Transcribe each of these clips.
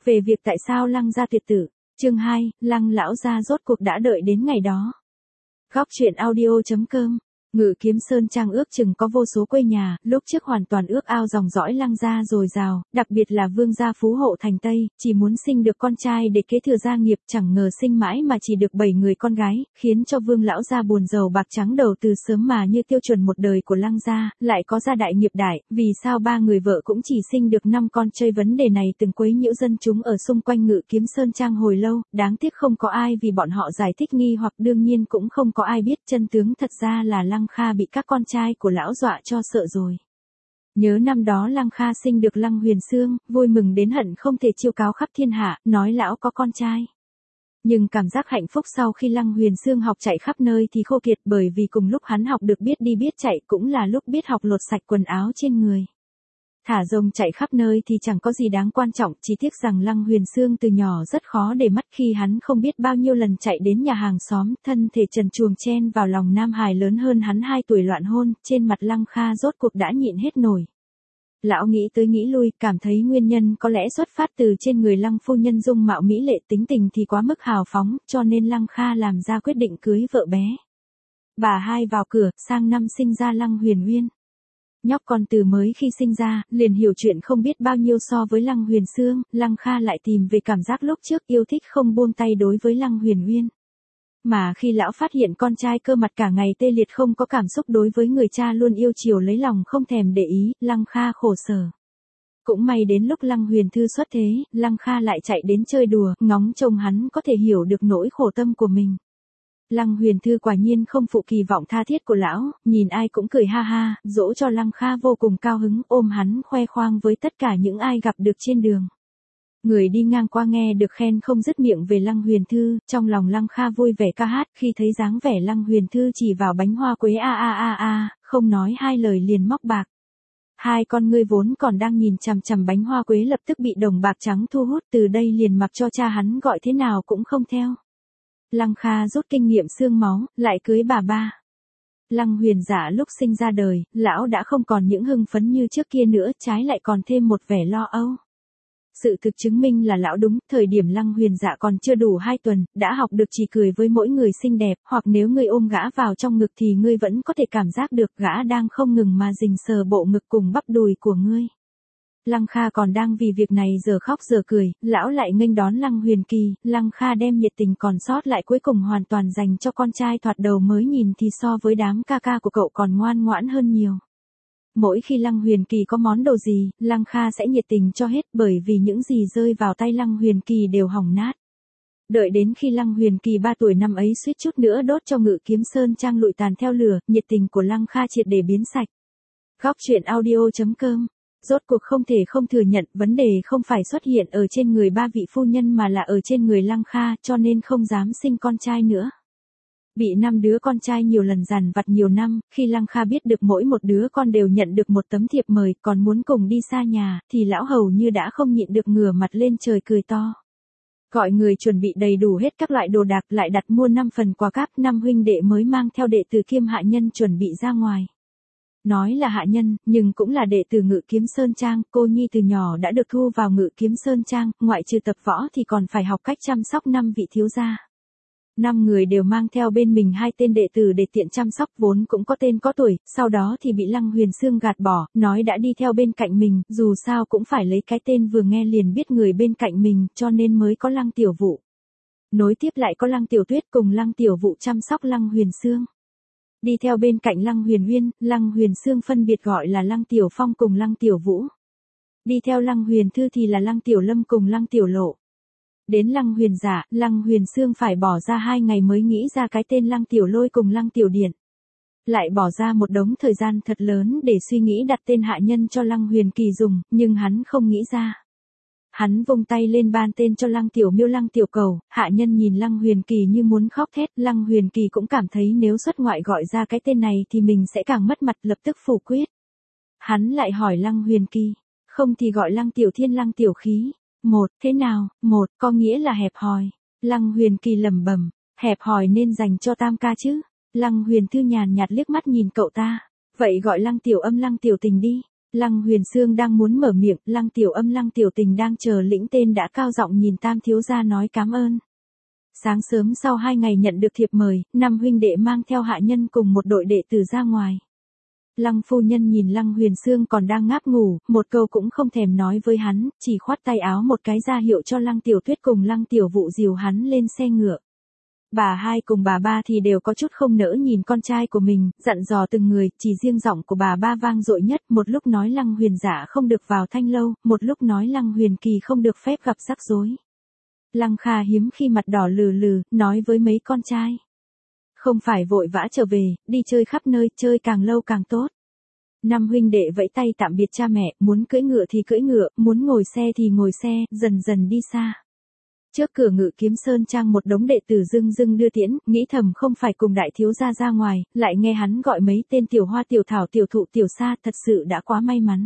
Về việc tại sao Lăng gia tuyệt tử, chương 2, Lăng lão gia rốt cuộc đã đợi đến ngày đó. Góc truyện audio.com. Ngự Kiếm Sơn Trang ước chừng có vô số quê nhà, lúc trước hoàn toàn ước ao dòng dõi Lăng gia dồi dào, đặc biệt là vương gia phú hộ thành Tây, chỉ muốn sinh được con trai để kế thừa gia nghiệp, chẳng ngờ sinh mãi mà chỉ được 7 người con gái, khiến cho vương lão gia buồn rầu bạc trắng đầu từ sớm mà như tiêu chuẩn một đời của Lăng gia, lại có gia đại nghiệp đại, vì sao 3 người vợ cũng chỉ sinh được 5 con. Chơi vấn đề này từng quấy nhiễu dân chúng ở xung quanh Ngự Kiếm Sơn Trang hồi lâu, đáng tiếc không có ai vì bọn họ giải thích nghi hoặc đương nhiên cũng không có ai biết chân tướng thật ra là Lăng Kha bị các con trai của lão dọa cho sợ rồi. Nhớ năm đó Lăng Kha sinh được Lăng Huyền Xương, vui mừng đến hận không thể chiêu cáo khắp thiên hạ, nói lão có con trai. Nhưng cảm giác hạnh phúc sau khi Lăng Huyền Xương học chạy khắp nơi thì khô kiệt, bởi vì cùng lúc hắn học được biết đi biết chạy cũng là lúc biết học lột sạch quần áo trên người. Thả rồng chạy khắp nơi thì chẳng có gì đáng quan trọng, chỉ tiếc rằng Lăng Huyền Xương từ nhỏ rất khó để mắt khi hắn không biết bao nhiêu lần chạy đến nhà hàng xóm, thân thể trần truồng chen vào lòng nam hài lớn hơn hắn 2 tuổi loạn hôn, trên mặt Lăng Kha rốt cuộc đã nhịn hết nổi. Lão nghĩ tới nghĩ lui, cảm thấy nguyên nhân có lẽ xuất phát từ trên người Lăng phu nhân dung mạo mỹ lệ, tính tình thì quá mức hào phóng, cho nên Lăng Kha làm ra quyết định cưới vợ bé. Bà hai vào cửa, sang năm sinh ra Lăng Huyền Uyên. Nhóc con từ mới khi sinh ra, liền hiểu chuyện không biết bao nhiêu so với Lăng Huyền Xương, Lăng Kha lại tìm về cảm giác lúc trước yêu thích không buông tay đối với Lăng Huyền Uyên. Mà khi lão phát hiện con trai cơ mặt cả ngày tê liệt không có cảm xúc đối với người cha luôn yêu chiều lấy lòng không thèm để ý, Lăng Kha khổ sở. Cũng may đến lúc Lăng Huyền Thư xuất thế, Lăng Kha lại chạy đến chơi đùa, ngóng trông hắn có thể hiểu được nỗi khổ tâm của mình. Lăng Huyền Thư quả nhiên không phụ kỳ vọng tha thiết của lão, nhìn ai cũng cười ha ha, dỗ cho Lăng Kha vô cùng cao hứng, ôm hắn khoe khoang với tất cả những ai gặp được trên đường. Người đi ngang qua nghe được khen không dứt miệng về Lăng Huyền Thư, trong lòng Lăng Kha vui vẻ ca hát, khi thấy dáng vẻ Lăng Huyền Thư chỉ vào bánh hoa quế không nói hai lời liền móc bạc. Hai con ngươi vốn còn đang nhìn chằm chằm bánh hoa quế lập tức bị đồng bạc trắng thu hút, từ đây liền mặc cho cha hắn gọi thế nào cũng không theo. Lăng Kha rút kinh nghiệm xương máu, lại cưới bà ba. Lăng Huyền Dạ lúc sinh ra đời, lão đã không còn những hưng phấn như trước kia nữa, trái lại còn thêm một vẻ lo âu. Sự thực chứng minh là lão đúng, thời điểm Lăng Huyền Dạ còn chưa đủ 2 tuần, đã học được chỉ cười với mỗi người xinh đẹp, hoặc nếu ngươi ôm gã vào trong ngực thì ngươi vẫn có thể cảm giác được gã đang không ngừng mà rình sờ bộ ngực cùng bắp đùi của ngươi. Lăng Kha còn đang vì việc này giờ khóc giờ cười, lão lại nghênh đón Lăng Huyền Kỳ, Lăng Kha đem nhiệt tình còn sót lại cuối cùng hoàn toàn dành cho con trai thoạt đầu mới nhìn thì so với đám ca ca của cậu còn ngoan ngoãn hơn nhiều. Mỗi khi Lăng Huyền Kỳ có món đồ gì, Lăng Kha sẽ nhiệt tình cho hết, bởi vì những gì rơi vào tay Lăng Huyền Kỳ đều hỏng nát. Đợi đến khi Lăng Huyền Kỳ 3 tuổi năm ấy suýt chút nữa đốt cho Ngự Kiếm Sơn Trang lụi tàn theo lửa, nhiệt tình của Lăng Kha triệt để biến sạch. Góc truyện audio.com. Rốt cuộc không thể không thừa nhận, vấn đề không phải xuất hiện ở trên người 3 vị phu nhân mà là ở trên người Lăng Kha, cho nên không dám sinh con trai nữa. Bị 5 đứa con trai nhiều lần dằn vặt nhiều năm, khi Lăng Kha biết được mỗi một đứa con đều nhận được một tấm thiệp mời, còn muốn cùng đi xa nhà, thì lão hầu như đã không nhịn được ngửa mặt lên trời cười to. Gọi người chuẩn bị đầy đủ hết các loại đồ đạc, lại đặt mua 5 phần quà cáp, 5 huynh đệ mới mang theo đệ tử kiêm hạ nhân chuẩn bị ra ngoài. Nói là hạ nhân, nhưng cũng là đệ tử Ngự Kiếm Sơn Trang, cô nhi từ nhỏ đã được thu vào Ngự Kiếm Sơn Trang, ngoại trừ tập võ thì còn phải học cách chăm sóc 5 vị thiếu gia. 5 người đều mang theo bên mình 2 tên đệ tử để tiện chăm sóc, vốn cũng có tên có tuổi, sau đó thì bị Lăng Huyền Xương gạt bỏ, nói đã đi theo bên cạnh mình, dù sao cũng phải lấy cái tên vừa nghe liền biết người bên cạnh mình, cho nên mới có Lăng Tiểu Vũ. Nối tiếp lại có Lăng Tiểu Tuyết cùng Lăng Tiểu Vũ chăm sóc Lăng Huyền Xương. Đi theo bên cạnh Lăng Huyền Uyên, Lăng Huyền Xương phân biệt gọi là Lăng Tiểu Phong cùng Lăng Tiểu Vũ. Đi theo Lăng Huyền Thư thì là Lăng Tiểu Lâm cùng Lăng Tiểu Lộ. Đến Lăng Huyền Dạ, Lăng Huyền Xương phải bỏ ra 2 ngày mới nghĩ ra cái tên Lăng Tiểu Lôi cùng Lăng Tiểu Điện. Lại bỏ ra một đống thời gian thật lớn để suy nghĩ đặt tên hạ nhân cho Lăng Huyền Kỳ dùng, nhưng hắn không nghĩ ra. Hắn vung tay lên ban tên cho Lăng Tiểu Miêu Lăng Tiểu Cầu, hạ nhân nhìn Lăng Huyền Kỳ như muốn khóc thét, Lăng Huyền Kỳ cũng cảm thấy nếu xuất ngoại gọi ra cái tên này thì mình sẽ càng mất mặt, lập tức phủ quyết. Hắn lại hỏi Lăng Huyền Kỳ, không thì gọi Lăng Tiểu Thiên Lăng Tiểu Khí. Một, thế nào, một, có nghĩa là hẹp hòi. Lăng Huyền Kỳ lẩm bẩm, hẹp hòi nên dành cho tam ca chứ. Lăng Huyền Thư nhàn nhạt liếc mắt nhìn cậu ta, vậy gọi Lăng Tiểu Âm Lăng Tiểu Tình đi. Lăng Huyền Sương đang muốn mở miệng, Lăng Tiểu Âm Lăng Tiểu Tình đang chờ lĩnh tên đã cao giọng nhìn Tam thiếu gia nói cảm ơn. Sáng sớm sau 2 ngày nhận được thiệp mời, 5 huynh đệ mang theo hạ nhân cùng một đội đệ tử ra ngoài. Lăng phu nhân nhìn Lăng Huyền Sương còn đang ngáp ngủ, một câu cũng không thèm nói với hắn, chỉ khoát tay áo một cái ra hiệu cho Lăng Tiểu Tuyết cùng Lăng Tiểu Vụ dìu hắn lên xe ngựa. Bà hai cùng bà ba thì đều có chút không nỡ nhìn con trai của mình, dặn dò từng người, chỉ riêng giọng của bà ba vang dội nhất, một lúc nói Lăng Huyền Dạ không được vào Thanh Lâu, một lúc nói Lăng Huyền Kỳ không được phép gặp rắc rối. Lăng Kha hiếm khi mặt đỏ lừ lừ, nói với mấy con trai. Không phải vội vã trở về, đi chơi khắp nơi, chơi càng lâu càng tốt. 5 huynh đệ vẫy tay tạm biệt cha mẹ, muốn cưỡi ngựa thì cưỡi ngựa, muốn ngồi xe thì ngồi xe, dần dần đi xa. Trước cửa Ngự Kiếm Sơn Trang một đống đệ tử dưng dưng đưa tiễn, nghĩ thầm không phải cùng đại thiếu gia ra ngoài, lại nghe hắn gọi mấy tên tiểu hoa tiểu thảo tiểu thụ tiểu sa, thật sự đã quá may mắn.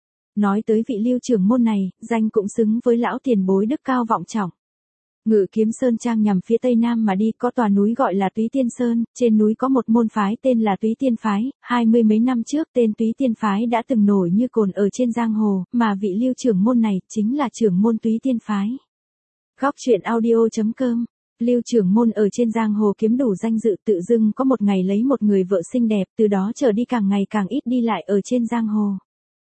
Nói tới vị Lưu trưởng môn này, danh cũng xứng với lão tiền bối đức cao vọng trọng. Ngự Kiếm Sơn Trang nhằm phía tây nam mà đi, có tòa núi gọi là Túy Tiên Sơn, trên núi có một môn phái tên là Túy Tiên Phái, 20 mấy năm trước tên Túy Tiên Phái đã từng nổi như cồn ở trên giang hồ, mà vị Lưu trưởng môn này chính là trưởng môn Túy Tiên Phái. Góc truyện audio.com. Lưu trưởng môn ở trên giang hồ kiếm đủ danh dự, tự dưng có một ngày lấy một người vợ xinh đẹp, từ đó trở đi càng ngày càng ít đi lại ở trên giang hồ.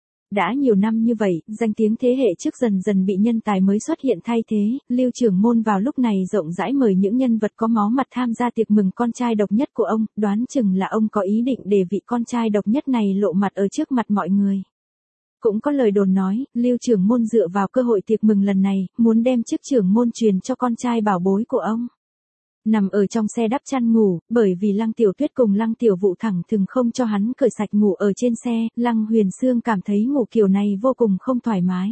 Đã nhiều năm như vậy, danh tiếng thế hệ trước dần dần bị nhân tài mới xuất hiện thay thế, Lưu trưởng môn vào lúc này rộng rãi mời những nhân vật có máu mặt tham gia tiệc mừng con trai độc nhất của ông, đoán chừng là ông có ý định để vị con trai độc nhất này lộ mặt ở trước mặt mọi người. Cũng có lời đồn nói, Lưu trưởng môn dựa vào cơ hội tiệc mừng lần này, muốn đem chức trưởng môn truyền cho con trai bảo bối của ông. Nằm ở trong xe đắp chăn ngủ, bởi vì Lăng Tiểu Tuyết cùng Lăng Tiểu Vụ thẳng thừng không cho hắn cởi sạch ngủ ở trên xe, Lăng Huyền Sương cảm thấy ngủ kiểu này vô cùng không thoải mái.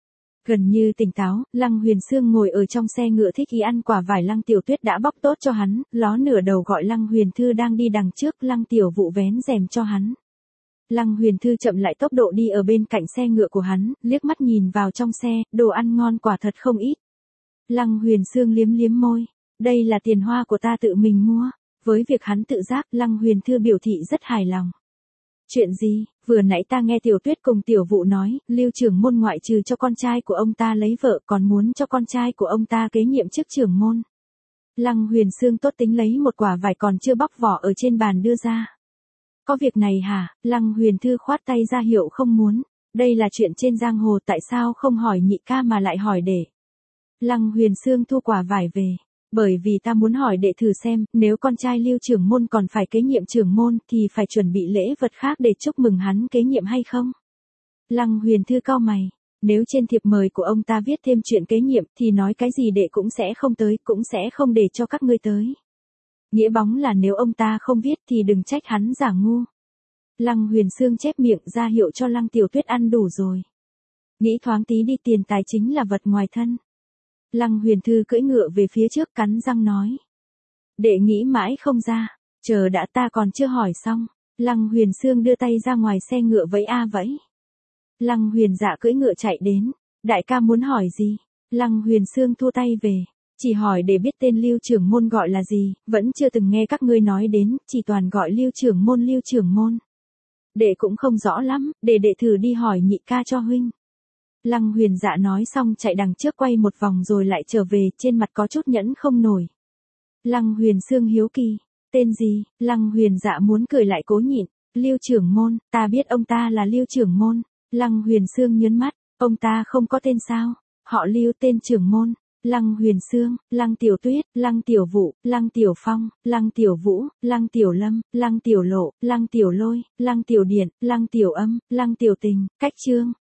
Gần như tỉnh táo, Lăng Huyền Sương ngồi ở trong xe ngựa thích ý ăn quả vải Lăng Tiểu Tuyết đã bóc tốt cho hắn, ló nửa đầu gọi Lăng Huyền Thư đang đi đằng trước, Lăng Tiểu Vụ vén rèm cho hắn. Lăng Huyền Thư chậm lại tốc độ đi ở bên cạnh xe ngựa của hắn, liếc mắt nhìn vào trong xe, đồ ăn ngon quả thật không ít. Lăng Huyền Sương liếm liếm môi. Đây là tiền hoa của ta tự mình mua. Với việc hắn tự giác, Lăng Huyền Thư biểu thị rất hài lòng. Chuyện gì, vừa nãy ta nghe Tiểu Tuyết cùng Tiểu Vụ nói, Lưu trưởng môn ngoại trừ cho con trai của ông ta lấy vợ còn muốn cho con trai của ông ta kế nhiệm chức trưởng môn. Lăng Huyền Sương tốt tính lấy một quả vải còn chưa bóc vỏ ở trên bàn đưa ra. Có việc này hả? Lăng Huyền Thư khoát tay ra hiệu không muốn. Đây là chuyện trên giang hồ, tại sao không hỏi nhị ca mà lại hỏi để. Lăng Huyền Sương thu quả vải về. Bởi vì ta muốn hỏi đệ thử xem, nếu con trai Lưu trưởng môn còn phải kế nhiệm trưởng môn thì phải chuẩn bị lễ vật khác để chúc mừng hắn kế nhiệm hay không? Lăng Huyền Thư cau mày. Nếu trên thiệp mời của ông ta viết thêm chuyện kế nhiệm thì nói cái gì đệ cũng sẽ không tới, cũng sẽ không để cho các ngươi tới. Nghĩa bóng là nếu ông ta không viết thì đừng trách hắn giả ngu. Lăng Huyền Sương chép miệng ra hiệu cho Lăng Tiểu Tuyết ăn đủ rồi. Nghĩ thoáng tí đi, tiền tài chính là vật ngoài thân. Lăng Huyền Thư cưỡi ngựa về phía trước cắn răng nói. Đệ nghĩ mãi không ra, chờ đã, ta còn chưa hỏi xong. Lăng Huyền Sương đưa tay ra ngoài xe ngựa vẫy a vẫy. Lăng Huyền Dạ cưỡi ngựa chạy đến. Đại ca muốn hỏi gì? Lăng Huyền Sương thua tay về. Chỉ hỏi để biết tên Lưu trưởng môn gọi là gì, vẫn chưa từng nghe các ngươi nói đến, chỉ toàn gọi Lưu trưởng môn Lưu trưởng môn. Đệ cũng không rõ lắm, để đệ thử đi hỏi nhị ca cho huynh. Lăng Huyền Dạ nói xong chạy đằng trước quay một vòng rồi lại trở về, trên mặt có chút nhẫn không nổi. Lăng Huyền Sương hiếu kỳ, tên gì? Lăng Huyền Dạ muốn cười lại cố nhịn. Lưu trưởng môn, ta biết ông ta là Lưu trưởng môn. Lăng Huyền Sương nhớn mắt, ông ta không có tên sao? Họ Lưu tên trưởng môn. Lăng Huyền Sương, Lăng Tiểu Tuyết, Lăng Tiểu Vụ, Lăng Tiểu Phong, Lăng Tiểu Vũ, Lăng Tiểu Lâm, Lăng Tiểu Lộ, Lăng Tiểu Lôi, Lăng Tiểu Điện, Lăng Tiểu Âm, Lăng Tiểu Tình, Cách Trương.